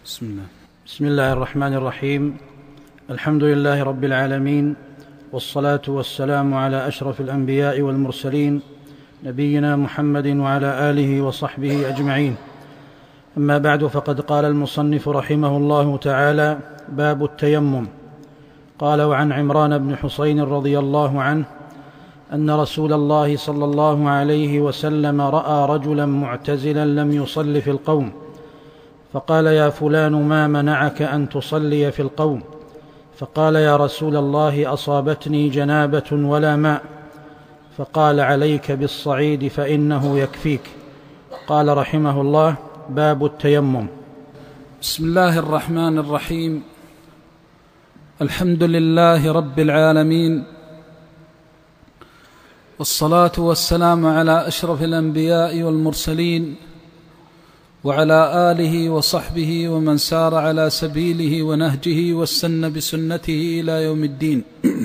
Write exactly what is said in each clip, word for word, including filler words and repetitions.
بسم الله بسم الله الرحمن الرحيم. الحمد لله رب العالمين، والصلاة والسلام على أشرف الأنبياء والمرسلين، نبينا محمد وعلى آله وصحبه أجمعين. أما بعد، فقد قال المصنف رحمه الله تعالى: باب التيمم. قال: وعن عمران بن حسين رضي الله عنه أن رسول الله صلى الله عليه وسلم رأى رجلا معتزلا لم يصل في القوم، فقال: يا فلان، ما منعك أن تصلي في القوم؟ فقال: يا رسول الله، أصابتني جنابة ولا ماء. فقال: عليك بالصعيد فإنه يكفيك. قال رحمه الله: باب التيمم. بسم الله الرحمن الرحيم. الحمد لله رب العالمين، والصلاة والسلام على أشرف الأنبياء والمرسلين، وعلى آله وصحبه ومن سار على سبيله ونهجه واستنى بسنته إلى يوم الدين.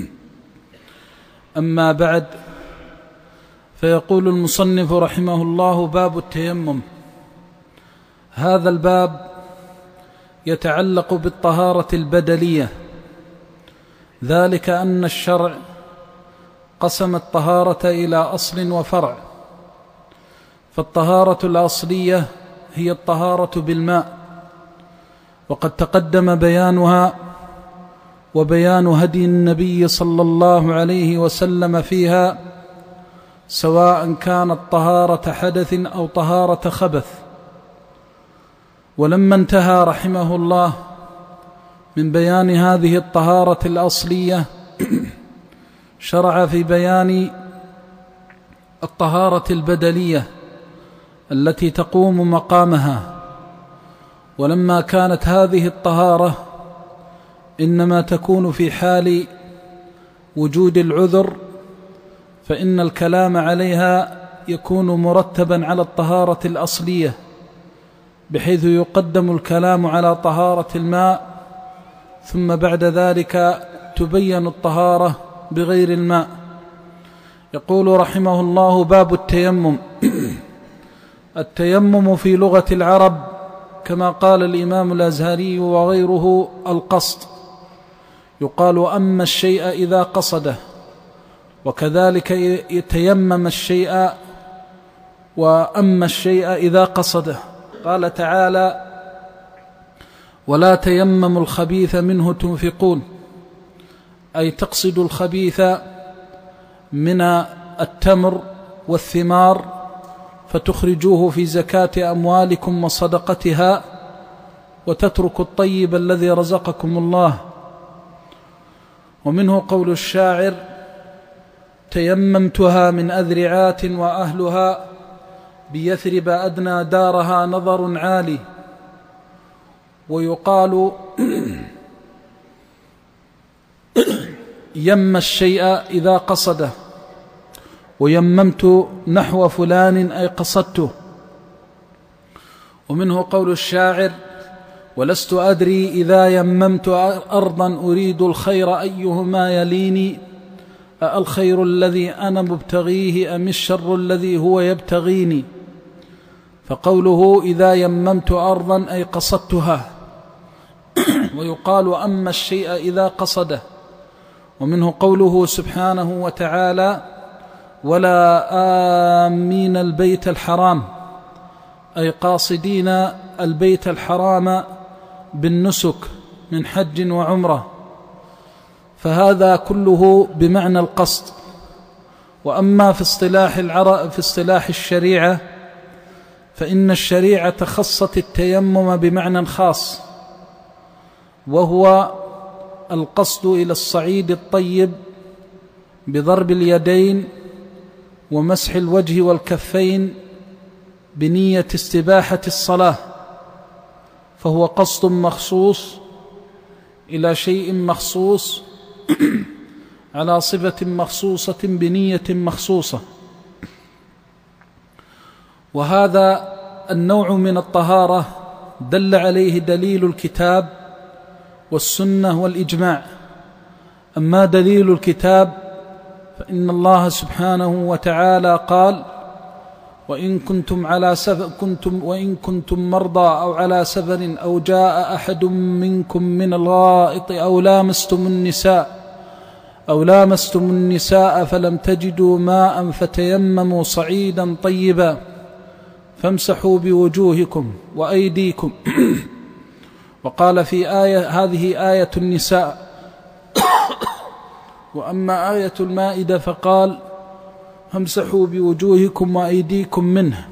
أما بعد، فيقول المصنف رحمه الله: باب التيمم. هذا الباب يتعلق بالطهارة البدنية، ذلك أن الشرع قسم الطهارة إلى أصل وفرع. فالطهارة الأصلية هي الطهارة بالماء، وقد تقدم بيانها وبيان هدي النبي صلى الله عليه وسلم فيها، سواء كانت طهارة حدث أو طهارة خبث. ولما انتهى رحمه الله من بيان هذه الطهارة الأصلية، شرع في بيان الطهارة البدنية التي تقوم مقامها. ولما كانت هذه الطهارة إنما تكون في حال وجود العذر، فإن الكلام عليها يكون مرتبا على الطهارة الأصلية، بحيث يقدم الكلام على طهارة الماء، ثم بعد ذلك تبين الطهارة بغير الماء. يقول رحمه الله: باب التيمم. التيمم في لغة العرب كما قال الإمام الأزهري وغيره القصد. يقال أما الشيء إذا قصده، وكذلك يتيمم الشيء وأما الشيء إذا قصده. قال تعالى: ولا تيمموا الخبيث منه تنفقون، أي تقصد الخبيث من التمر والثمار فتخرجوه في زكاة أموالكم وصدقتها، وتتركوا الطيب الذي رزقكم الله. ومنه قول الشاعر: تيممتها من أذرعات وأهلها بيثرب أدنى دارها نظر عالي. ويقال يم الشيء إذا قصده، ويممت نحو فلان أي قصدته. ومنه قول الشاعر: ولست أدري إذا يممت أرضا أريد الخير أيهما يليني، أالخير الذي أنا مبتغيه أم الشر الذي هو يبتغيني. فقوله إذا يممت أرضا أي قصدتها. ويقال أما الشيء إذا قصده. ومنه قوله سبحانه وتعالى: ولا آمين البيت الحرام، أي قاصدين البيت الحرام بالنسك من حج وعمرة. فهذا كله بمعنى القصد. وأما في اصطلاح العرب في اصطلاح الشريعة، فإن الشريعة خصت التيمم بمعنى خاص، وهو القصد إلى الصعيد الطيب بضرب اليدين ومسح الوجه والكفين بنية استباحة الصلاة. فهو قصد مخصوص إلى شيء مخصوص على صفة مخصوصة بنية مخصوصة. وهذا النوع من الطهارة دل عليه دليل الكتاب والسنة والإجماع. أما دليل الكتاب فإن الله سبحانه وتعالى قال: وإن كنتم على سفر كنتم وإن كنتم مرضى أو على سفر أو جاء أحد منكم من الغائط أو لامستم النساء أو لامستم النساء فلم تجدوا ماء فتيمموا صعيدا طيبا فامسحوا بوجوهكم وأيديكم. وقال في آية هذه آية النساء. وأما آية المائدة فقال فامسحوا بوجوهكم وأيديكم منه.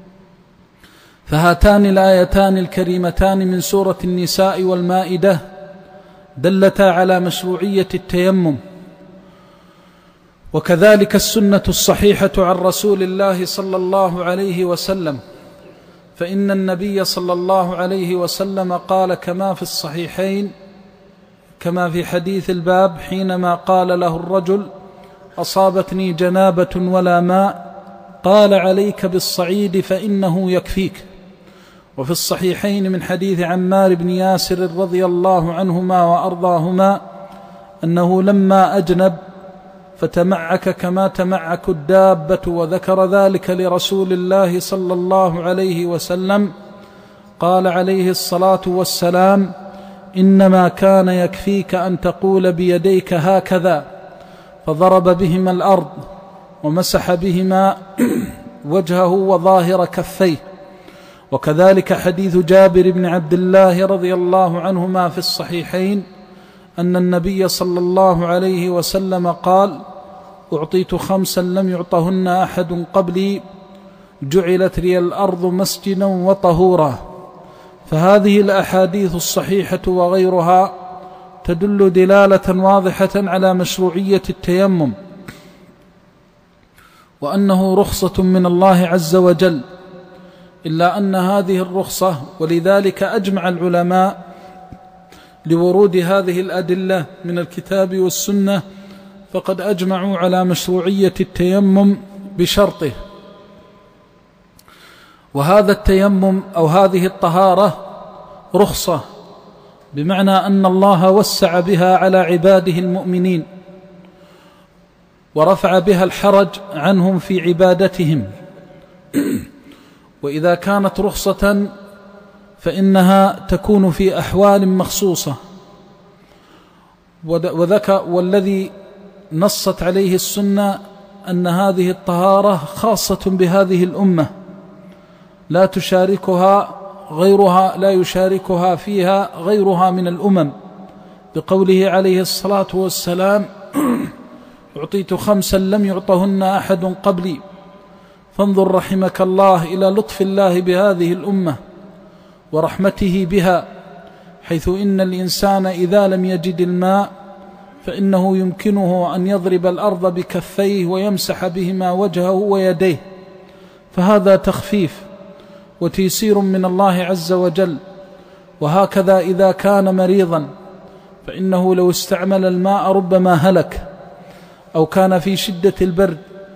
فهاتان الآيتان الكريمتان من سورة النساء والمائدة دلتا على مشروعية التيمم، وكذلك السنة الصحيحة عن رسول الله صلى الله عليه وسلم، فإن النبي صلى الله عليه وسلم قال كما في الصحيحين كما في حديث الباب حينما قال له الرجل أصابتني جنابة ولا ماء قال عليك بالصعيد فإنه يكفيك. وفي الصحيحين من حديث عمار بن ياسر رضي الله عنهما وأرضاهما أنه لما أجنب فتمعك كما تمعك الدابة، وذكر ذلك لرسول الله صلى الله عليه وسلم، قال عليه الصلاة والسلام إنما كان يكفيك أن تقول بيديك هكذا، فضرب بهما الأرض ومسح بهما وجهه وظاهر كفيه. وكذلك حديث جابر بن عبد الله رضي الله عنهما في الصحيحين أن النبي صلى الله عليه وسلم قال أعطيت خمسا لم يعطهن أحد قبلي جعلت لي الأرض مسجدا وطهورا. فهذه الأحاديث الصحيحة وغيرها تدل دلالة واضحة على مشروعية التيمم، وأنه رخصة من الله عز وجل، إلا أن هذه الرخصة ولذلك أجمع العلماء لورود هذه الأدلة من الكتاب والسنة، فقد أجمعوا على مشروعية التيمم بشرطه. وهذا التيمم أو هذه الطهارة رخصة، بمعنى أن الله وسع بها على عباده المؤمنين ورفع بها الحرج عنهم في عبادتهم. وإذا كانت رخصة فإنها تكون في أحوال مخصوصة، وذكى والذي نصت عليه السنة أن هذه الطهارة خاصة بهذه الأمة، لا تشاركها غيرها لا يشاركها فيها غيرها من الأمم، بقوله عليه الصلاة والسلام أعطيت خمسا لم يعطهن أحد قبلي. فانظر رحمك الله إلى لطف الله بهذه الأمة ورحمته بها، حيث إن الإنسان إذا لم يجد الماء فإنه يمكنه أن يضرب الأرض بكفيه ويمسح بهما وجهه ويديه، فهذا تخفيف وتيسير من الله عز وجل. وهكذا إذا كان مريضا فإنه لو استعمل الماء ربما هلك، أو كان في شدة البرد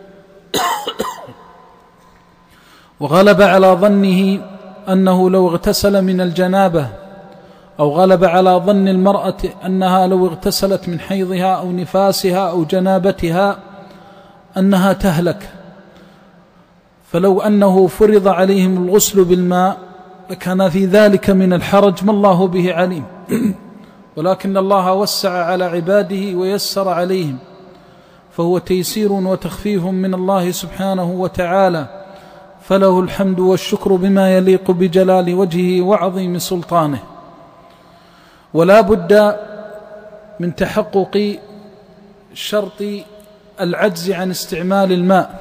وغلب على ظنه أنه لو اغتسل من الجنابة، أو غلب على ظن المرأة أنها لو اغتسلت من حيضها أو نفاسها أو جنابتها أنها تهلك، فلو أنه فرض عليهم الغسل بالماء لكان في ذلك من الحرج ما الله به عليم. ولكن الله وسع على عباده ويسر عليهم، فهو تيسير وتخفيف من الله سبحانه وتعالى، فله الحمد والشكر بما يليق بجلال وجهه وعظيم سلطانه. ولا بد من تحقق شرط العجز عن استعمال الماء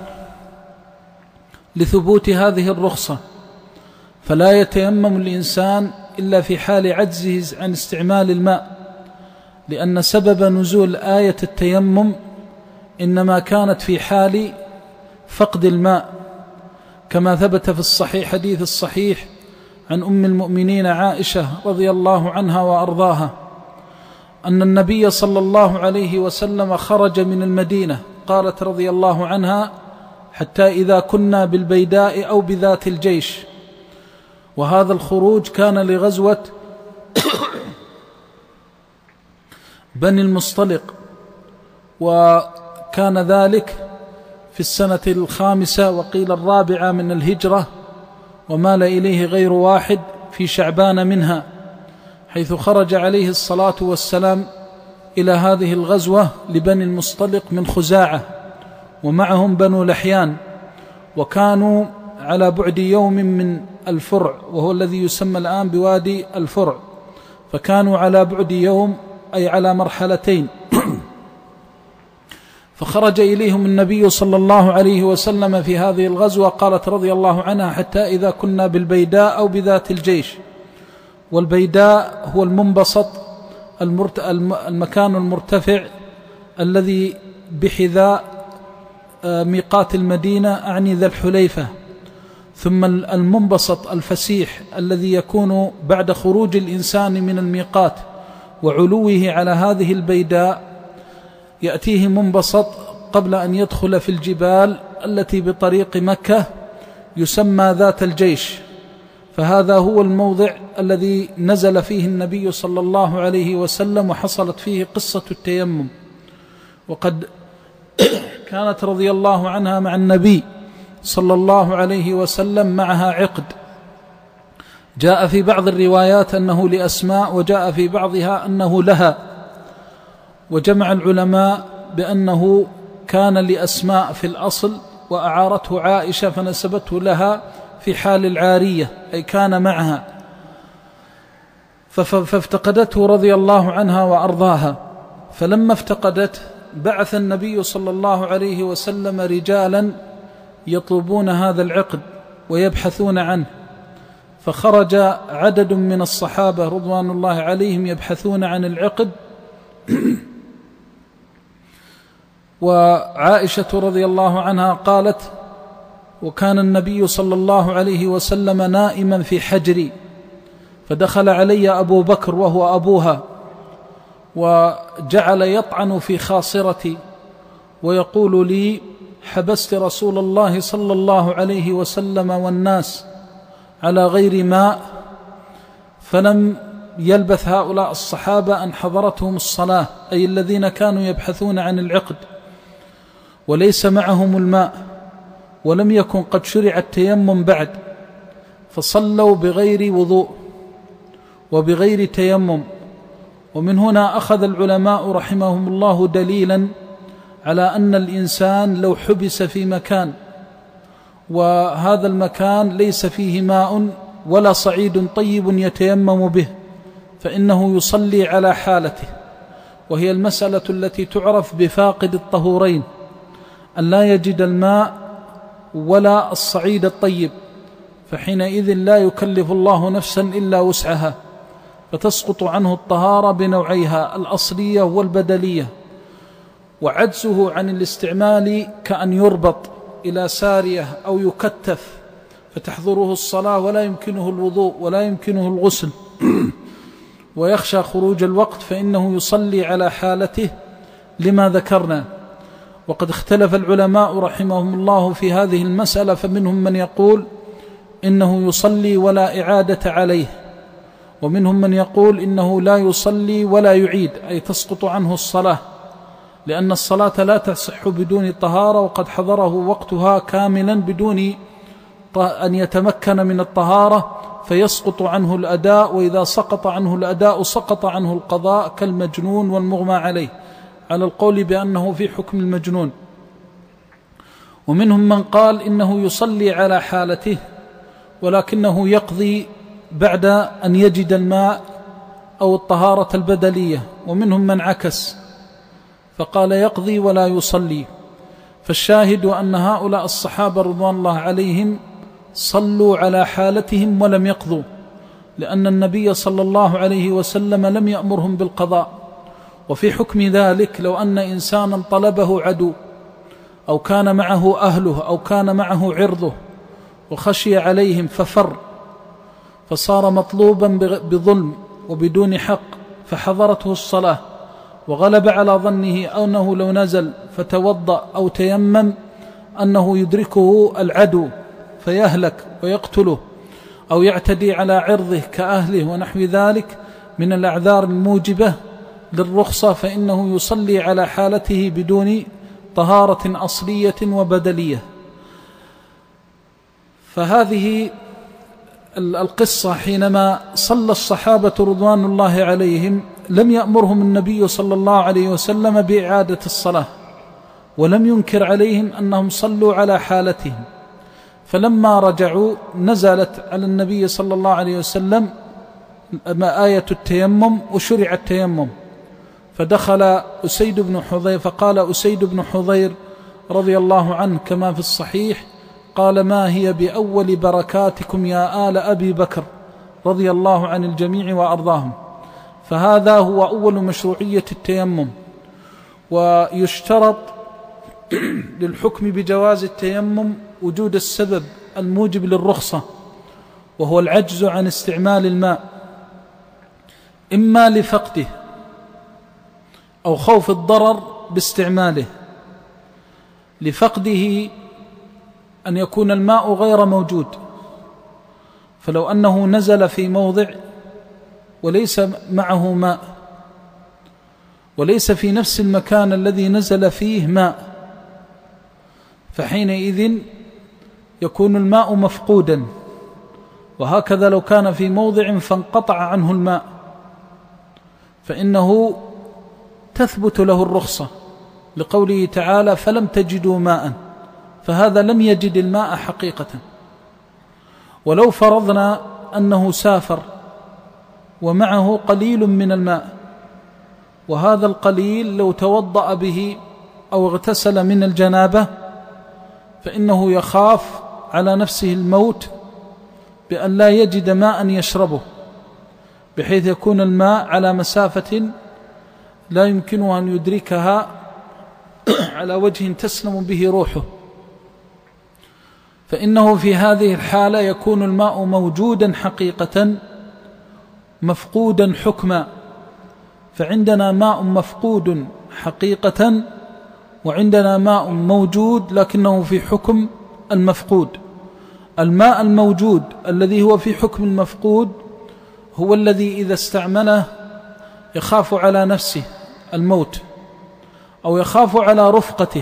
لثبوت هذه الرخصة، فلا يتيمم الإنسان إلا في حال عجزه عن استعمال الماء، لأن سبب نزول آية التيمم إنما كانت في حال فقد الماء، كما ثبت في الصحيح حديث الصحيح عن أم المؤمنين عائشة رضي الله عنها وأرضاها أن النبي صلى الله عليه وسلم خرج من المدينة، قالت رضي الله عنها حتى إذا كنا بالبيداء أو بذات الجيش، وهذا الخروج كان لغزوة بني المصطلق، وكان ذلك في السنة الخامسة وقيل الرابعة من الهجرة، ومال إليه غير واحد في شعبان منها، حيث خرج عليه الصلاة والسلام إلى هذه الغزوة لبني المصطلق من خزاعة، ومعهم بنو لحيان، وكانوا على بعد يوم من الفرع، وهو الذي يسمى الآن بوادي الفرع، فكانوا على بعد يوم أي على مرحلتين. فخرج إليهم النبي صلى الله عليه وسلم في هذه الغزوة، قالت رضي الله عنها: حتى إذا كنا بالبيداء أو بذات الجيش. والبيداء هو المنبسط، المكان المرتفع الذي بحذاء ميقات المدينة، أعني ذا الحليفة. ثم المنبسط الفسيح الذي يكون بعد خروج الإنسان من الميقات وعلوه على هذه البيداء، يأتيه منبسط قبل أن يدخل في الجبال التي بطريق مكة، يسمى ذات الجيش. فهذا هو الموضع الذي نزل فيه النبي صلى الله عليه وسلم، وحصلت فيه قصة التيمم. وقد كانت رضي الله عنها مع النبي صلى الله عليه وسلم معها عقد، جاء في بعض الروايات أنه لأسماء، وجاء في بعضها أنه لها. وجمع العلماء بأنه كان لأسماء في الأصل، وأعارته عائشة فنسبته لها في حال العارية، أي كان معها، فافتقدته رضي الله عنها وأرضاها. فلما افتقدته بعث النبي صلى الله عليه وسلم رجالا يطلبون هذا العقد ويبحثون عنه، فخرج عدد من الصحابة رضوان الله عليهم يبحثون عن العقد. وعائشة رضي الله عنها قالت: وكان النبي صلى الله عليه وسلم نائما في حجري، فدخل علي أبو بكر وهو أبوها، وجعل يطعن في خاصرتي ويقول لي: حبست رسول الله صلى الله عليه وسلم والناس على غير ماء. فلم يلبث هؤلاء الصحابة أن حضرتهم الصلاة، أي الذين كانوا يبحثون عن العقد وليس معهم الماء، ولم يكن قد شرع التيمم بعد، فصلوا بغير وضوء وبغير تيمم. ومن هنا أخذ العلماء رحمهم الله دليلا على أن الإنسان لو حبس في مكان وهذا المكان ليس فيه ماء ولا صعيد طيب يتيمم به، فإنه يصلي على حالته، وهي المسألة التي تعرف بفاقد الطهورين، أن لا يجد الماء ولا الصعيد الطيب، فحينئذ لا يكلف الله نفسا إلا وسعها، فتسقط عنه الطهارة بنوعيها الأصلية والبدلية. وعجزه عن الاستعمال كأن يربط إلى سارية أو يكتف فتحضره الصلاة ولا يمكنه الوضوء ولا يمكنه الغسل ويخشى خروج الوقت، فإنه يصلي على حالته لما ذكرنا. وقد اختلف العلماء رحمهم الله في هذه المسألة، فمنهم من يقول إنه يصلي ولا إعادة عليه، ومنهم من يقول إنه لا يصلي ولا يعيد، أي تسقط عنه الصلاة، لأن الصلاة لا تصح بدون طهارة، وقد حضره وقتها كاملا بدون أن يتمكن من الطهارة، فيسقط عنه الأداء، وإذا سقط عنه الأداء سقط عنه القضاء كالمجنون والمغمى عليه، على القول بأنه في حكم المجنون. ومنهم من قال إنه يصلي على حالته، ولكنه يقضي بعد أن يجد الماء أو الطهارة البدلية. ومنهم من عكس فقال يقضي ولا يصلي. فالشاهد أن هؤلاء الصحابة رضوان الله عليهم صلوا على حالتهم ولم يقضوا، لأن النبي صلى الله عليه وسلم لم يأمرهم بالقضاء. وفي حكم ذلك لو أن إنسانا طلبه عدو أو كان معه أهله أو كان معه عرضه وخشي عليهم ففر، فصار مطلوبا بظلم وبدون حق، فحضرته الصلاة وغلب على ظنه أنه لو نزل فتوضأ أو تيمم أنه يدركه العدو فيهلك ويقتله أو يعتدي على عرضه كأهله ونحو ذلك من الأعذار الموجبة للرخصة، فإنه يصلي على حالته بدون طهارة أصلية وبدلية. فهذه القصة حينما صلى الصحابة رضوان الله عليهم لم يأمرهم النبي صلى الله عليه وسلم بإعادة الصلاة، ولم ينكر عليهم أنهم صلوا على حالتهم. فلما رجعوا نزلت على النبي صلى الله عليه وسلم آية التيمم وشرع التيمم، فدخل أسيد بن حضير فقال أسيد بن حضير رضي الله عنه كما في الصحيح قال: ما هي بأول بركاتكم يا آل أبي بكر رضي الله عن الجميع وأرضاهم. فهذا هو أول مشروعية التيمم. ويشترط للحكم بجواز التيمم وجود السبب الموجب للرخصة، وهو العجز عن استعمال الماء، إما لفقده أو خوف الضرر باستعماله. لفقده أن يكون الماء غير موجود، فلو أنه نزل في موضع وليس معه ماء، وليس في نفس المكان الذي نزل فيه ماء، فحينئذ يكون الماء مفقودا. وهكذا لو كان في موضع فانقطع عنه الماء فإنه تثبت له الرخصة، لقوله تعالى: فلم تجدوا ماء، فهذا لم يجد الماء حقيقة. ولو فرضنا أنه سافر ومعه قليل من الماء، وهذا القليل لو توضأ به أو اغتسل من الجنابة فإنه يخاف على نفسه الموت بأن لا يجد ماء يشربه، بحيث يكون الماء على مسافة لا يمكنه أن يدركها على وجه تسلم به روحه. فإنه في هذه الحالة يكون الماء موجودا حقيقة مفقودا حكما. فعندنا ماء مفقود حقيقة، وعندنا ماء موجود لكنه في حكم المفقود. الماء الموجود الذي هو في حكم المفقود هو الذي إذا استعمله يخاف على نفسه الموت، أو يخاف على رفقته،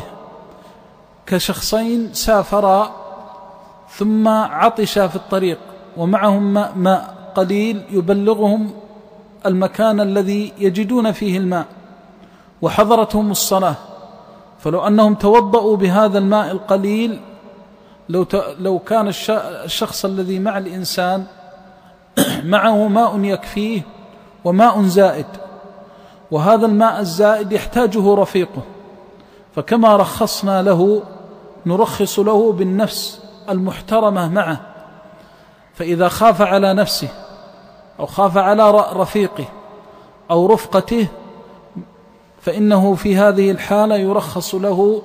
كشخصين سافرا ثم عطشا في الطريق ومعهم ماء, ماء قليل يبلغهم المكان الذي يجدون فيه الماء، وحضرتهم الصلاة، فلو أنهم توضأوا بهذا الماء القليل لو, لو كان الشخص الذي مع الإنسان معه ماء يكفيه وماء زائد، وهذا الماء الزائد يحتاجه رفيقه، فكما رخصنا له نرخص له بالنفس المحترمة معه. فإذا خاف على نفسه أو خاف على رفيقه أو رفقته فإنه في هذه الحالة يرخص له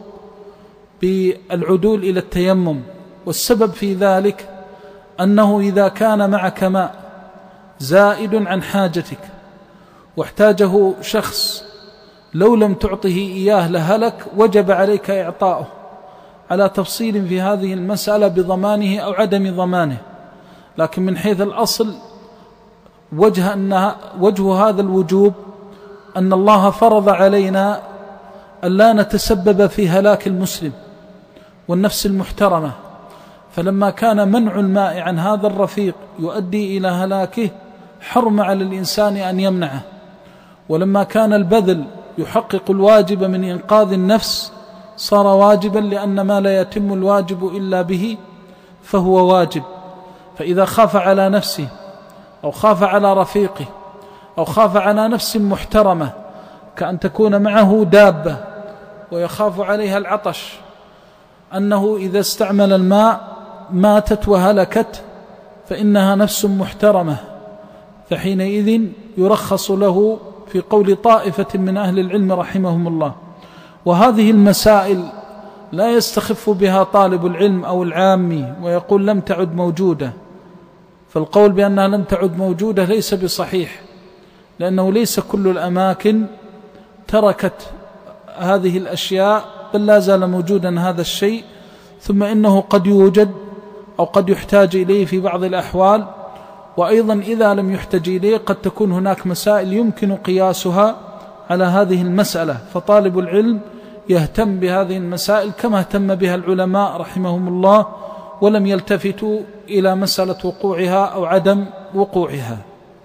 بالعدول إلى التيمم. والسبب في ذلك أنه إذا كان معك ماء زائد عن حاجتك واحتاجه شخص لو لم تعطه إياه لهلك، وجب عليك إعطاؤه، على تفصيل في هذه المسألة بضمانه أو عدم ضمانه. لكن من حيث الأصل وجه, أنها وجه هذا الوجوب أن الله فرض علينا ألا نتسبب في هلاك المسلم والنفس المحترمة، فلما كان منع الماء عن هذا الرفيق يؤدي إلى هلاكه حرم على الإنسان أن يمنعه. ولما كان البذل يحقق الواجب من إنقاذ النفس صار واجبا، لأن ما لا يتم الواجب إلا به فهو واجب. فإذا خاف على نفسه أو خاف على رفيقه أو خاف على نفس محترمة، كأن تكون معه دابة ويخاف عليها العطش، أنه إذا استعمل الماء ماتت وهلكت، فإنها نفس محترمة، فحينئذ يرخص له في قول طائفة من أهل العلم رحمهم الله. وهذه المسائل لا يستخف بها طالب العلم أو العامي ويقول لم تعد موجودة، فالقول بأنها لم تعد موجودة ليس بصحيح، لأنه ليس كل الأماكن تركت هذه الأشياء، بل لا زال موجودا هذا الشيء. ثم إنه قد يوجد أو قد يحتاج إليه في بعض الأحوال، وأيضا إذا لم يحتاج إليه قد تكون هناك مسائل يمكن قياسها على هذه المسألة. فطالب العلم يهتم بهذه المسائل كما اهتم بها العلماء رحمهم الله، ولم يلتفتوا إلى مسألة وقوعها أو عدم وقوعها.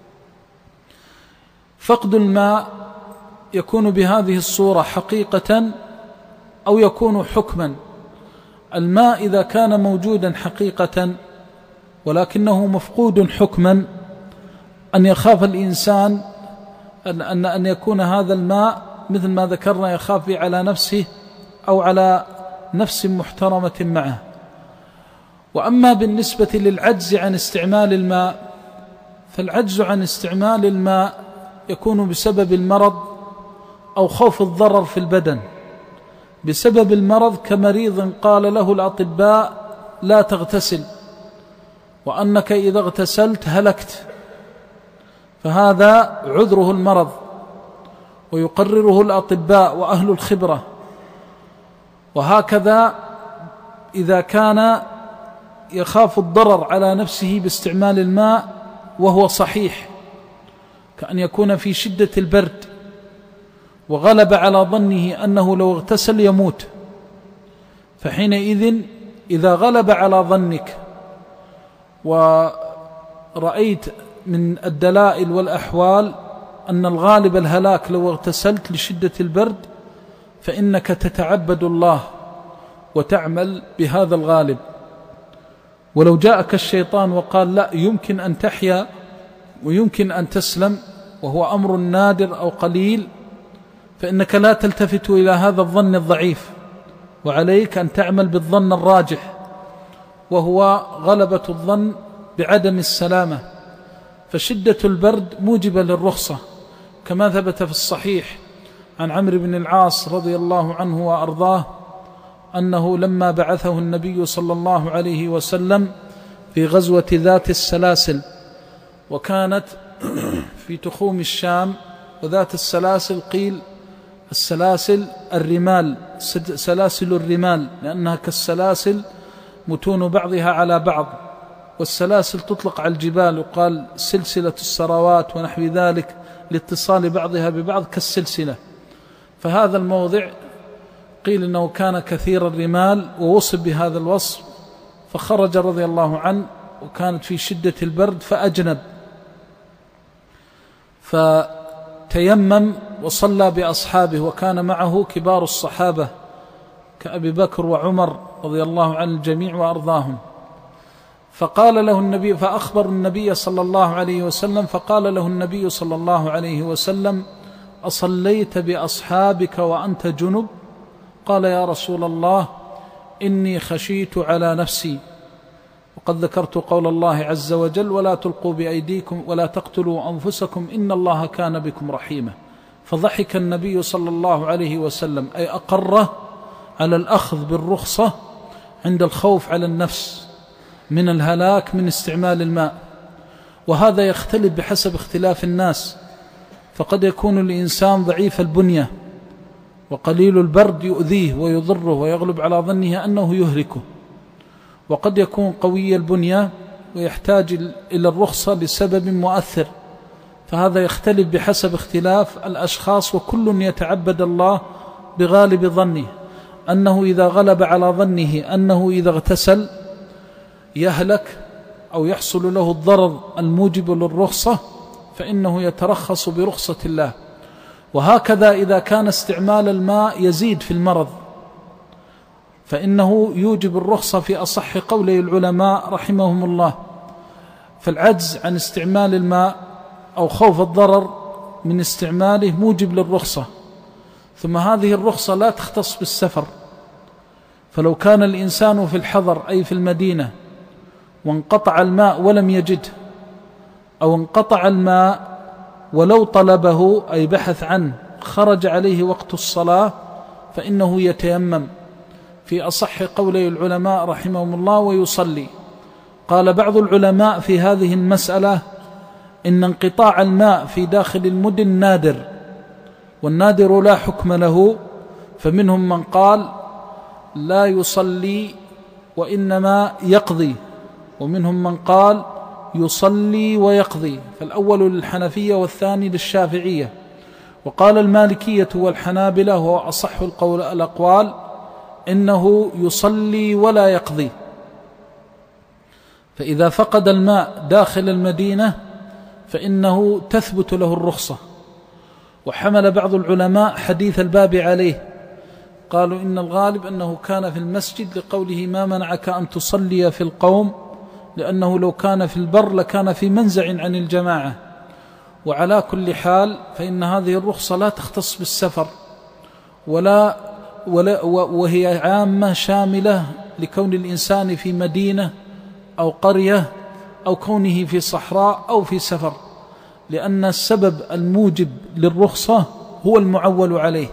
فقد الماء يكون بهذه الصورة حقيقة أو يكون حكما. الماء إذا كان موجودا حقيقة ولكنه مفقود حكما، أن يخاف الإنسان أن أن يكون هذا الماء مثل ما ذكرنا يخاف على نفسه أو على نفس محترمة معه. وأما بالنسبة للعجز عن استعمال الماء، فالعجز عن استعمال الماء يكون بسبب المرض أو خوف الضرر في البدن. بسبب المرض كمريض قال له الأطباء لا تغتسل وأنك إذا اغتسلت هلكت، فهذا عذره المرض ويقرره الأطباء وأهل الخبرة. وهكذا إذا كان يخاف الضرر على نفسه باستعمال الماء وهو صحيح، كأن يكون في شدة البرد وغلب على ظنه أنه لو اغتسل يموت، فحينئذ إذا غلب على ظنك ورأيت من الدلائل والأحوال أن الغالب الهلاك لو اغتسلت لشدة البرد، فإنك تتعبد الله وتعمل بهذا الغالب. ولو جاءك الشيطان وقال لا يمكن أن تحيا ويمكن أن تسلم وهو أمر نادر أو قليل، فإنك لا تلتفت إلى هذا الظن الضعيف، وعليك أن تعمل بالظن الراجح وهو غلبة الظن بعدم السلامة. فشدة البرد موجبة للرخصة، كما ثبت في الصحيح عن عمرو بن العاص رضي الله عنه وأرضاه أنه لما بعثه النبي صلى الله عليه وسلم في غزوة ذات السلاسل، وكانت في تخوم الشام، وذات السلاسل قيل السلاسل الرمال، سلاسل الرمال، لأنها كالسلاسل متون بعضها على بعض، والسلاسل تطلق على الجبال، وقال سلسلة السراوات ونحو ذلك لاتصال بعضها ببعض كالسلسلة. فهذا الموضع قيل إنه كان كثير الرمال ووصف بهذا الوصف، فخرج رضي الله عنه وكانت في شدة البرد فأجنب، فتيمم وصلى بأصحابه، وكان معه كبار الصحابة كأبي بكر وعمر رضي الله عن الجميع وأرضاهم. فقال له النبي فأخبر النبي صلى الله عليه وسلم فقال له النبي صلى الله عليه وسلم أصليت بأصحابك وأنت جنب؟ قال يا رسول الله إني خشيت على نفسي، وقد ذكرت قول الله عز وجل ولا تلقوا بأيديكم ولا تقتلوا أنفسكم إن الله كان بكم رحيما. فضحك النبي صلى الله عليه وسلم، أي أقره على الأخذ بالرخصة عند الخوف على النفس من الهلاك من استعمال الماء. وهذا يختلف بحسب اختلاف الناس، فقد يكون الإنسان ضعيف البنية وقليل البرد يؤذيه ويضره ويغلب على ظنه أنه يهلكه، وقد يكون قوي البنية ويحتاج إلى الرخصة لسبب مؤثر، فهذا يختلف بحسب اختلاف الأشخاص، وكل يتعبد الله بغالب ظنه أنه إذا غلب على ظنه أنه إذا اغتسل يهلك أو يحصل له الضرر الموجب للرخصة فإنه يترخص برخصة الله. وهكذا إذا كان استعمال الماء يزيد في المرض فإنه يوجب الرخصة في أصح قولي العلماء رحمهم الله. فالعجز عن استعمال الماء أو خوف الضرر من استعماله موجب للرخصة. ثم هذه الرخصة لا تختص بالسفر، فلو كان الإنسان في الحضر أي في المدينة وانقطع الماء ولم يجده، أو انقطع الماء ولو طلبه أي بحث عنه خرج عليه وقت الصلاة، فإنه يتيمم في أصح قولي العلماء رحمهم الله ويصلي. قال بعض العلماء في هذه المسألة إن انقطاع الماء في داخل المدن نادر، والنادر لا حكم له، فمنهم من قال لا يصلي وإنما يقضي، ومنهم من قال يصلي ويقضي، فالأول للحنفية والثاني للشافعية. وقال المالكية والحنابلة وهو أصح القول الأقوال إنه يصلي ولا يقضي. فإذا فقد الماء داخل المدينة فإنه تثبت له الرخصة. وحمل بعض العلماء حديث الباب عليه، قالوا إن الغالب أنه كان في المسجد لقوله ما منعك أن تصلي في القوم، لأنه لو كان في البر لكان في منزع عن الجماعة. وعلى كل حال فإن هذه الرخصة لا تختص بالسفر ولا, ولا وهي عامة شاملة لكون الإنسان في مدينة أو قرية أو كونه في صحراء أو في سفر، لأن السبب الموجب للرخصة هو المعول عليه.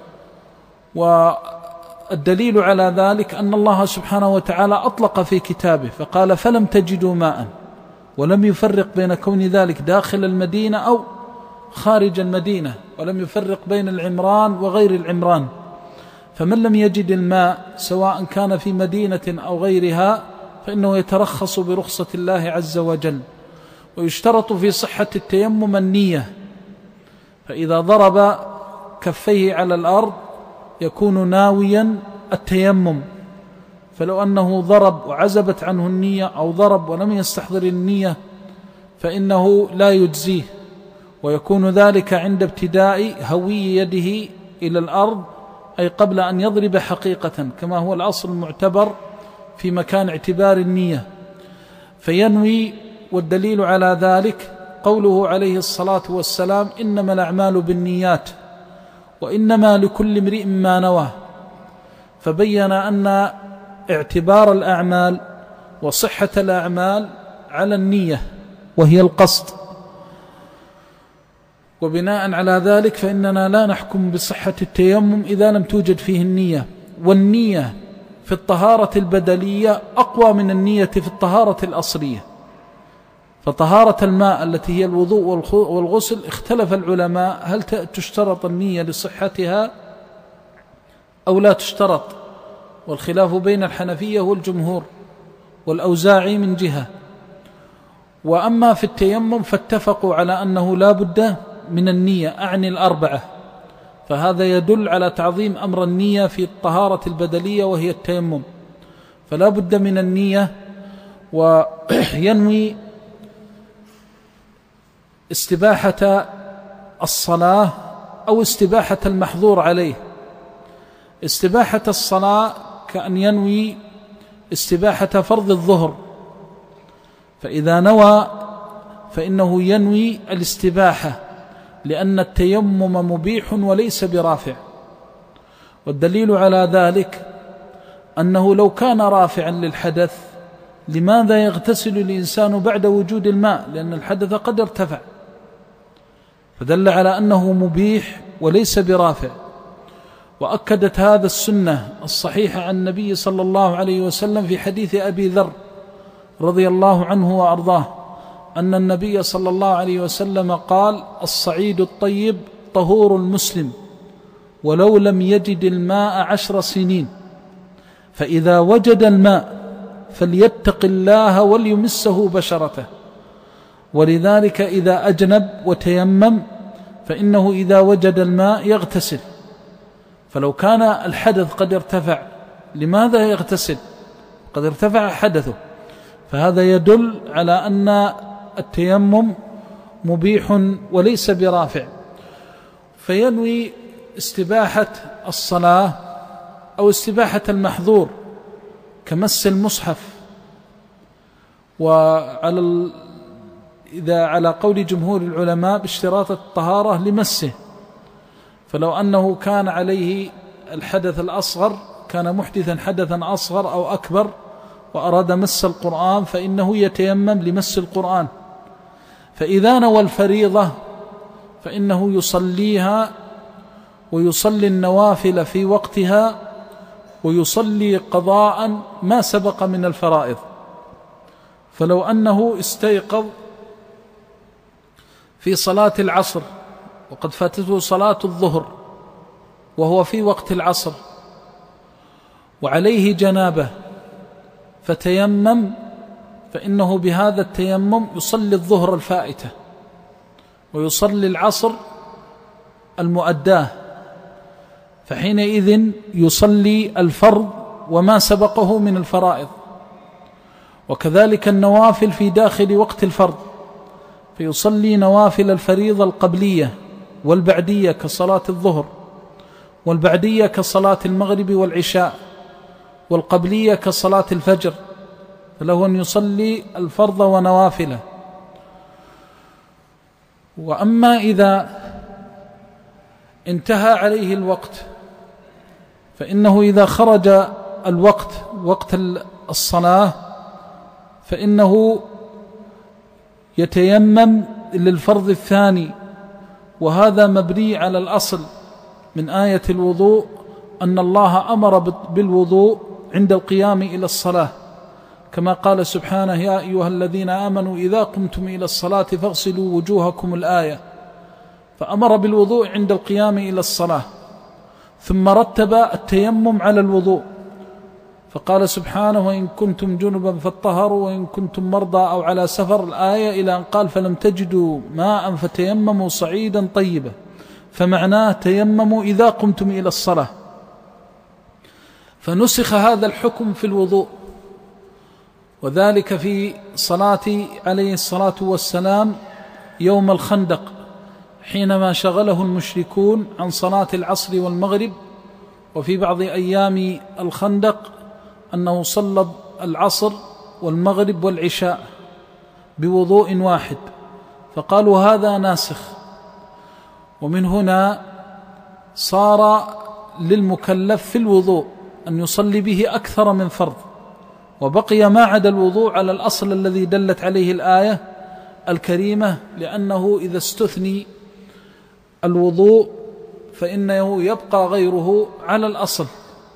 والدليل على ذلك أن الله سبحانه وتعالى أطلق في كتابه فقال فلم تجدوا ماء، ولم يفرق بين كون ذلك داخل المدينة أو خارج المدينة، ولم يفرق بين العمران وغير العمران. فمن لم يجد الماء سواء كان في مدينة أو غيرها فإنه يترخص برخصة الله عز وجل. ويشترط في صحة التيمم النية، فإذا ضرب كفيه على الأرض يكون ناويا التيمم، فلو أنه ضرب وعزبت عنه النية أو ضرب ولم يستحضر النية فإنه لا يجزيه، ويكون ذلك عند ابتداء هوي يده إلى الأرض، أي قبل أن يضرب حقيقة، كما هو الأصل المعتبر في مكان اعتبار النية. فينوي، والدليل على ذلك قوله عليه الصلاة والسلام إنما الأعمال بالنيات وإنما لكل امرئ ما نوى. فبين أن اعتبار الأعمال وصحة الأعمال على النية وهي القصد، وبناء على ذلك فإننا لا نحكم بصحة التيمم إذا لم توجد فيه النية. والنية في الطهارة البدلية أقوى من النية في الطهارة الأصلية. فطهارة الماء التي هي الوضوء والغسل اختلف العلماء هل تشترط النية لصحتها أو لا تشترط، والخلاف بين الحنفية والجمهور والأوزاعي من جهة. وأما في التيمم فاتفقوا على أنه لا بد من النية، أعني الأربعة، فهذا يدل على تعظيم أمر النية في الطهارة البدلية وهي التيمم، فلا بد من النية. وينوي استباحة الصلاة أو استباحة المحظور عليه. استباحة الصلاة كأن ينوي استباحة فرض الظهر، فإذا نوى فإنه ينوي الاستباحة، لأن التيمم مبيح وليس برافع. والدليل على ذلك أنه لو كان رافعا للحدث لماذا يغتسل الإنسان بعد وجود الماء؟ لأن الحدث قد ارتفع، فدل على أنه مبيح وليس برافع. وأكدت هذا السنة الصحيحة عن النبي صلى الله عليه وسلم في حديث أبي ذر رضي الله عنه وأرضاه أن النبي صلى الله عليه وسلم قال الصعيد الطيب طهور المسلم ولو لم يجد الماء عشر سنين، فإذا وجد الماء فليتق الله وليمسه بشرته. ولذلك إذا أجنب وتيمم فإنه إذا وجد الماء يغتسل. فلو كان الحدث قد ارتفع لماذا يغتسل؟ قد ارتفع حدثه، فهذا يدل على أن التيمم مبيح وليس برافع. فينوي استباحة الصلاة أو استباحة المحظور كمس المصحف. وعلى ال... إذا على قول جمهور العلماء باشتراط الطهارة لمسه، فلو أنه كان عليه الحدث الأصغر كان محدثا حدثا أصغر أو أكبر وأراد مس القرآن فإنه يتيمم لمس القرآن. فإذا نوى الفريضة فإنه يصليها ويصلي النوافل في وقتها ويصلي قضاء ما سبق من الفرائض. فلو أنه استيقظ في صلاة العصر وقد فاتته صلاة الظهر وهو في وقت العصر وعليه جنابه فتيمم، فإنه بهذا التيمم يصلي الظهر الفائتة ويصلي العصر المؤداه، فحينئذ يصلي الفرض وما سبقه من الفرائض. وكذلك النوافل في داخل وقت الفرض، فيصلي نوافل الفريضة القبلية والبعدية كصلاة الظهر، والبعدية كصلاة المغرب والعشاء، والقبلية كصلاة الفجر، فله أن يصلي الفرض ونوافله. وأما إذا انتهى عليه الوقت فإنه إذا خرج الوقت وقت الصلاة فإنه يتيمم للفرض الثاني، وهذا مبني على الأصل من آية الوضوء أن الله أمر بالوضوء عند القيام إلى الصلاة، كما قال سبحانه: يا أيها الذين آمنوا إذا قمتم إلى الصلاة فاغسلوا وجوهكم، الآية. فأمر بالوضوء عند القيام إلى الصلاة، ثم رتب التيمم على الوضوء، فقال سبحانه: وإن كنتم جنبا فاطهروا وإن كنتم مرضى أو على سفر، الآية، إلى أن قال: فلم تجدوا ماء فتيمموا صعيدا طيبا، فمعناه تيمموا إذا قمتم إلى الصلاة. فنسخ هذا الحكم في الوضوء، وذلك في صلاة عليه الصلاة والسلام يوم الخندق، حينما شغله المشركون عن صلاة العصر والمغرب. وفي بعض أيام الخندق أنه صلى العصر والمغرب والعشاء بوضوء واحد، فقالوا هذا ناسخ. ومن هنا صار للمكلف في الوضوء أن يصلي به أكثر من فرض، وبقي ما عدا الوضوء على الأصل الذي دلت عليه الآية الكريمة، لأنه إذا استثني الوضوء فإنه يبقى غيره على الأصل.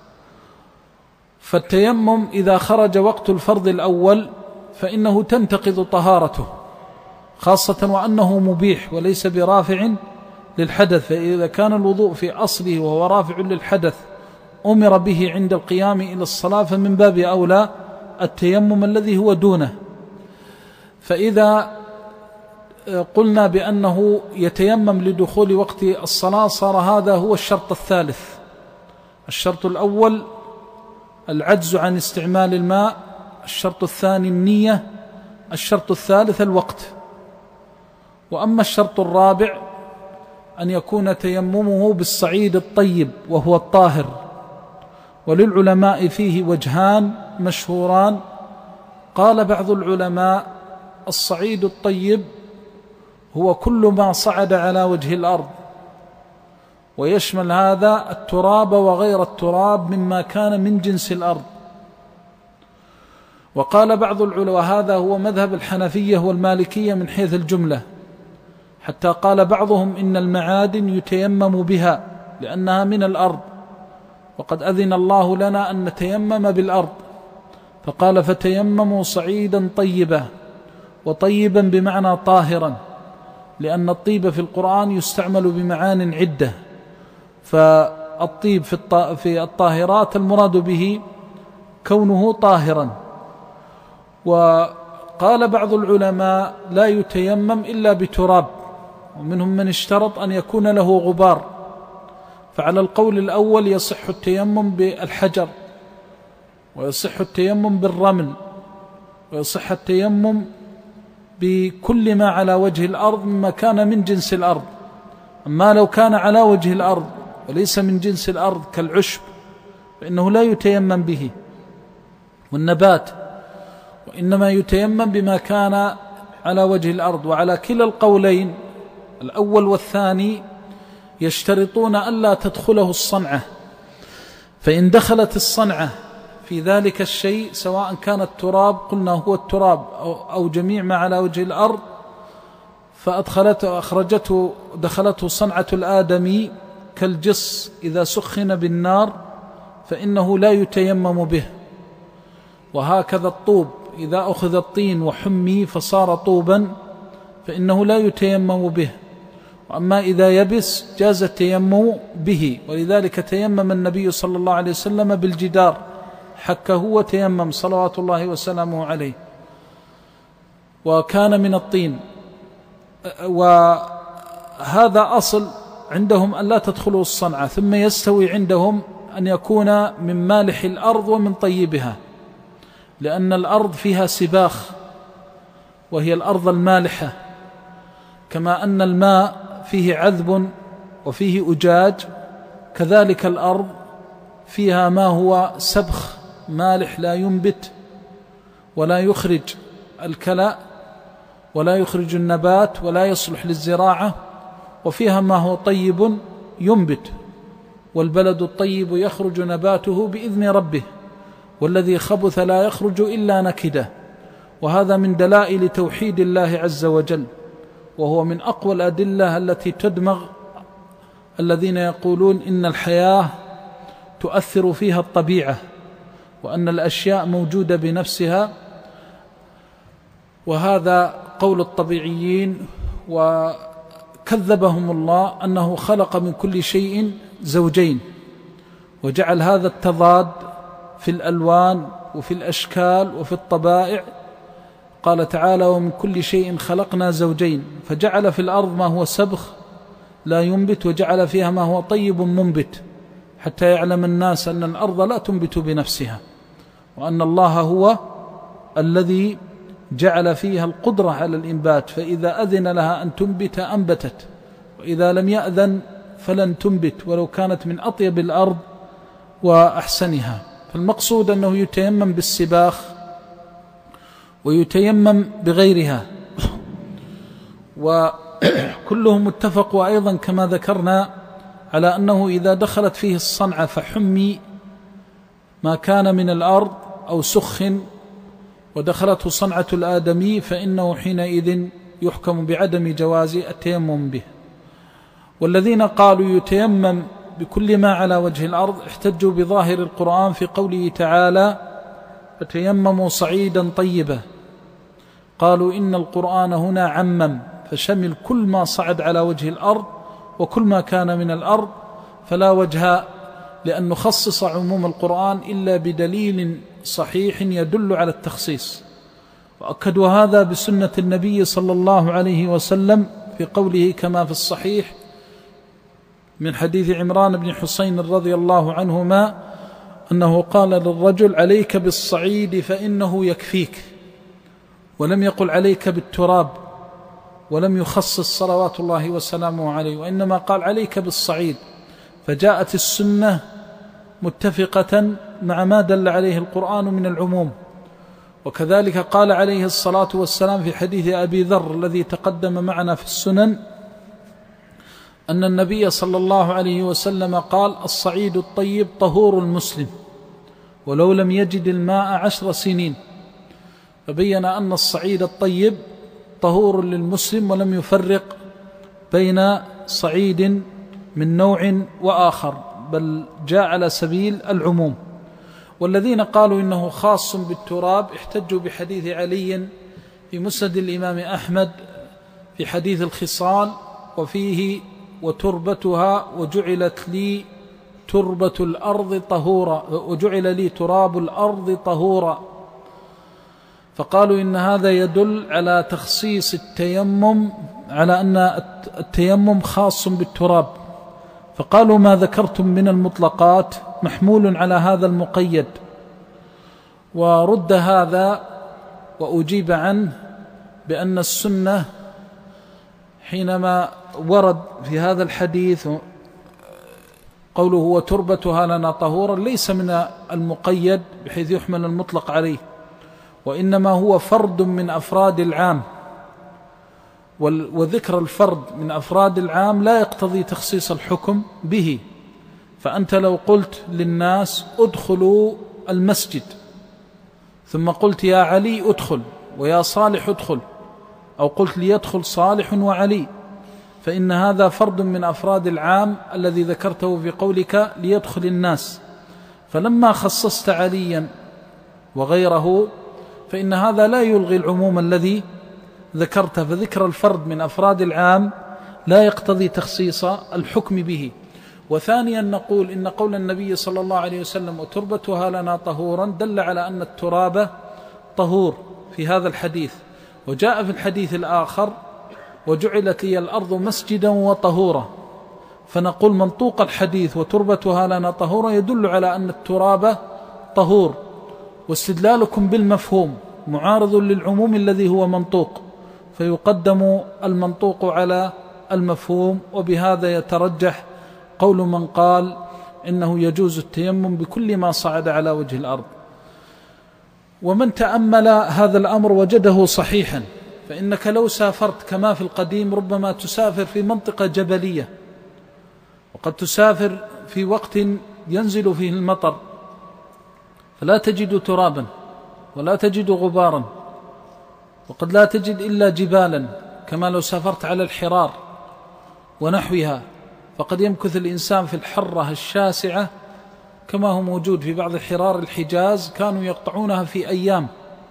فالتيمم إذا خرج وقت الفرض الأول فإنه تنتقض طهارته، خاصة وأنه مبيح وليس برافع للحدث. فإذا كان الوضوء في أصله وهو رافع للحدث أمر به عند القيام إلى الصلاة، فمن باب أولى التيمم الذي هو دونه. فإذا قلنا بأنه يتيمم لدخول وقت الصلاة صار هذا هو الشرط الثالث. الشرط الأول العجز عن استعمال الماء، الشرط الثاني النية، الشرط الثالث الوقت. وأما الشرط الرابع أن يكون تيممه بالصعيد الطيب وهو الطاهر. وللعلماء فيه وجهان مشهوران. قال بعض العلماء: الصعيد الطيب هو كل ما صعد على وجه الأرض، ويشمل هذا التراب وغير التراب مما كان من جنس الأرض. وقال بعض العلماء، وهذا هو مذهب الحنفية والمالكية من حيث الجملة، حتى قال بعضهم إن المعادن يتيمم بها لأنها من الأرض، وقد أذن الله لنا أن نتيمم بالأرض، فقال: فتيمموا صعيدا طيبا. وطيبا بمعنى طاهرا، لأن الطيب في القرآن يستعمل بمعان عدة، فالطيب في الطاهرات المراد به كونه طاهرا. وقال بعض العلماء: لا يتيمم إلا بتراب، ومنهم من اشترط أن يكون له غبار. فعلى القول الأول يصح التيمم بالحجر، ويصح التيمم بالرمل، ويصح التيمم بكل ما على وجه الأرض مما كان من جنس الأرض. أما لو كان على وجه الأرض وليس من جنس الأرض كالعشب فإنه لا يتيمم به والنبات، وإنما يتيمم بما كان على وجه الأرض. وعلى كلا القولين الأول والثاني يشترطون ألا تدخله الصنعة، فإن دخلت الصنعة في ذلك الشيء سواء كان التراب قلنا هو التراب أو جميع ما على وجه الأرض فأدخلته أخرجته دخلته صنعة الآدمي كالجص إذا سخن بالنار فإنه لا يتيمم به. وهكذا الطوب إذا أخذ الطين وحمي فصار طوبا فإنه لا يتيمم به. وأما إذا يبس جاز التيمم به، ولذلك تيمم النبي صلى الله عليه وسلم بالجدار، حكه وتيمم صلوات الله وسلامه عليه، وكان من الطين. وهذا أصل عندهم أن لا تدخلوا الصنعة، ثم يستوي عندهم أن يكون من مالح الأرض ومن طيبها، لأن الأرض فيها سباخ وهي الأرض المالحة، كما أن الماء فيه عذب وفيه أجاج، كذلك الأرض فيها ما هو سبخ مالح لا ينبت ولا يخرج الكلأ ولا يخرج النبات ولا يصلح للزراعة، وفيها ما هو طيب ينبت، والبلد الطيب يخرج نباته بإذن ربه، والذي خبث لا يخرج إلا نكده. وهذا من دلائل توحيد الله عز وجل، وهو من أقوى الأدلة التي تدمغ الذين يقولون إن الحياة تؤثر فيها الطبيعة، وأن الأشياء موجودة بنفسها، وهذا قول الطبيعيين، وكذبهم الله أنه خلق من كل شيء زوجين، وجعل هذا التضاد في الألوان وفي الأشكال وفي الطبائع. قال تعالى: ومن كل شيء خلقنا زوجين، فجعل في الأرض ما هو سبخ لا ينبت، وجعل فيها ما هو طيب منبت، حتى يعلم الناس أن الأرض لا تنبت بنفسها، وأن الله هو الذي جعل فيها القدرة على الإنبات، فإذا أذن لها أن تنبت أنبتت، وإذا لم يأذن فلن تنبت ولو كانت من أطيب الأرض وأحسنها. فالمقصود أنه يتيمم بالسباخ ويتيمم بغيرها، وكلهم اتفقوا أيضا كما ذكرنا على أنه إذا دخلت فيه الصنعة فحمي ما كان من الأرض أو سخن ودخلته صنعة الآدمي، فإنه حينئذ يحكم بعدم جواز التيمم به. والذين قالوا يتيمم بكل ما على وجه الأرض احتجوا بظاهر القرآن في قوله تعالى: فتيمموا صعيدا طيبا. قالوا إن القرآن هنا عمم، فشمل كل ما صعد على وجه الأرض وكل ما كان من الأرض، فلا وجه لأن نخصص عموم القرآن إلا بدليل صحيح يدل على التخصيص. وأكدوا هذا بسنة النبي صلى الله عليه وسلم في قوله كما في الصحيح من حديث عمران بن حسين رضي الله عنهما أنه قال للرجل: عليك بالصعيد فإنه يكفيك، ولم يقل عليك بالتراب، ولم يخصص صلوات الله وسلامه عليه، وإنما قال عليك بالصعيد. فجاءت السنة متفقة مع ما دل عليه القرآن من العموم. وكذلك قال عليه الصلاة والسلام في حديث أبي ذر الذي تقدم معنا في السنن أن النبي صلى الله عليه وسلم قال: الصعيد الطيب طهور المسلم ولو لم يجد الماء عشر سنين. فبين أن الصعيد الطيب طهور للمسلم، ولم يفرق بين صعيد من نوع وآخر، بل جاء على سبيل العموم. والذين قالوا إنه خاص بالتراب احتجوا بحديث علي في مسند الإمام أحمد في حديث الخصال، وفيه: وتربتها وجعلت لي تربة الأرض طهورا، وجعل لي تراب الأرض طهورا. فقالوا إن هذا يدل على تخصيص التيمم، على أن التيمم خاص بالتراب. فقالوا ما ذكرتم من المطلقات محمول على هذا المقيد. ورد هذا وأجيب عنه بأن السنة حينما ورد في هذا الحديث قوله وتربتها لنا طهورا ليس من المقيد بحيث يحمل المطلق عليه، وإنما هو فرد من أفراد العام، وذكر الفرد من أفراد العام لا يقتضي تخصيص الحكم به. فأنت لو قلت للناس ادخلوا المسجد، ثم قلت يا علي ادخل ويا صالح ادخل، أو قلت ليدخل صالح وعلي، فإن هذا فرد من أفراد العام الذي ذكرته في قولك ليدخل الناس. فلما خصصت عليا وغيره فإن هذا لا يلغي العموم الذي ذكرته، فذكر الفرد من أفراد العام لا يقتضي تخصيص الحكم به. وثانيا نقول إن قول النبي صلى الله عليه وسلم وتربتها لنا طهورا دل على أن التراب طهور في هذا الحديث. وجاء في الحديث الآخر وجعلت لي الأرض مسجدا وطهورا، فنقول منطوق الحديث وتربتها لنا طهور يدل على أن التراب طهور، واستدلالكم بالمفهوم معارض للعموم الذي هو منطوق، فيقدم المنطوق على المفهوم، وبهذا يترجح قول من قال إنه يجوز التيمم بكل ما صعد على وجه الأرض. ومن تأمل هذا الأمر وجده صحيحا، فإنك لو سافرت كما في القديم ربما تسافر في منطقة جبلية، وقد تسافر في وقت ينزل فيه المطر فلا تجد ترابا ولا تجد غبارا، وقد لا تجد إلا جبالا، كما لو سافرت على الحرار ونحوها، فقد يمكث الإنسان في الحرة الشاسعة كما هو موجود في بعض حرار الحجاز كانوا يقطعونها في أيام.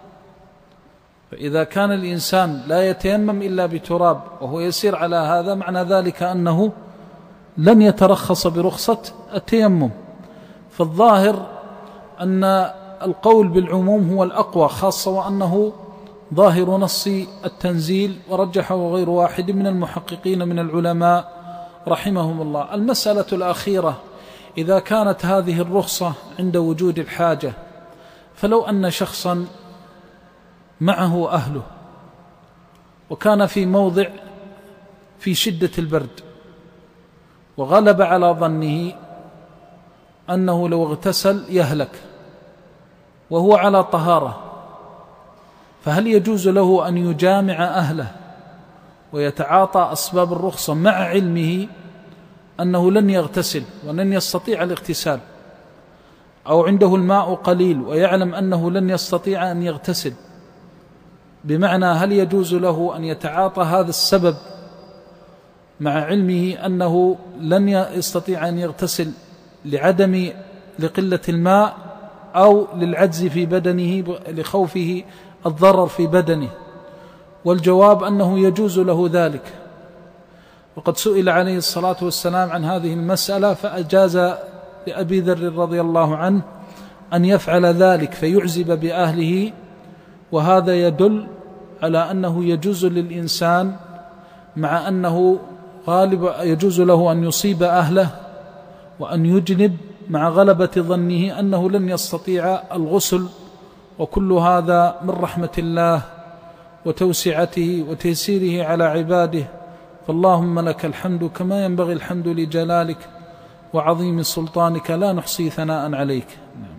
فإذا كان الإنسان لا يتيمم إلا بتراب وهو يسير على هذا، معنى ذلك أنه لن يترخص برخصة التيمم. فالظاهر أن القول بالعموم هو الأقوى، خاصة وأنه ظاهر نص التنزيل، ورجحه غير واحد من المحققين من العلماء رحمهم الله. المسألة الأخيرة: إذا كانت هذه الرخصة عند وجود الحاجة، فلو أن شخصا معه أهله وكان في موضع في شدة البرد، وغلب على ظنه أنه لو اغتسل يهلك وهو على طهارة، فهل يجوز له أن يجامع أهله ويتعاطى أسباب الرخصة مع علمه أنه لن يغتسل ولن يستطيع الاغتسال، أو عنده الماء قليل ويعلم أنه لن يستطيع أن يغتسل؟ بمعنى هل يجوز له أن يتعاطى هذا السبب مع علمه أنه لن يستطيع أن يغتسل لعدم لقلة الماء أو للعجز في بدنه لخوفه الضرر في بدنه؟ والجواب أنه يجوز له ذلك، وقد سئل عليه الصلاة والسلام عن هذه المسألة فأجاز لأبي ذر رضي الله عنه أن يفعل ذلك فيعزب بأهله، وهذا يدل على أنه يجوز للإنسان مع أنه غالب يجوز له أن يصيب أهله وأن يجنب مع غلبة ظنه أنه لن يستطيع الغسل، وكل هذا من رحمة الله وتوسعته وتيسيره على عباده. فاللهم لك الحمد كما ينبغي الحمد لجلالك وعظيم سلطانك، لا نحصي ثناء عليك.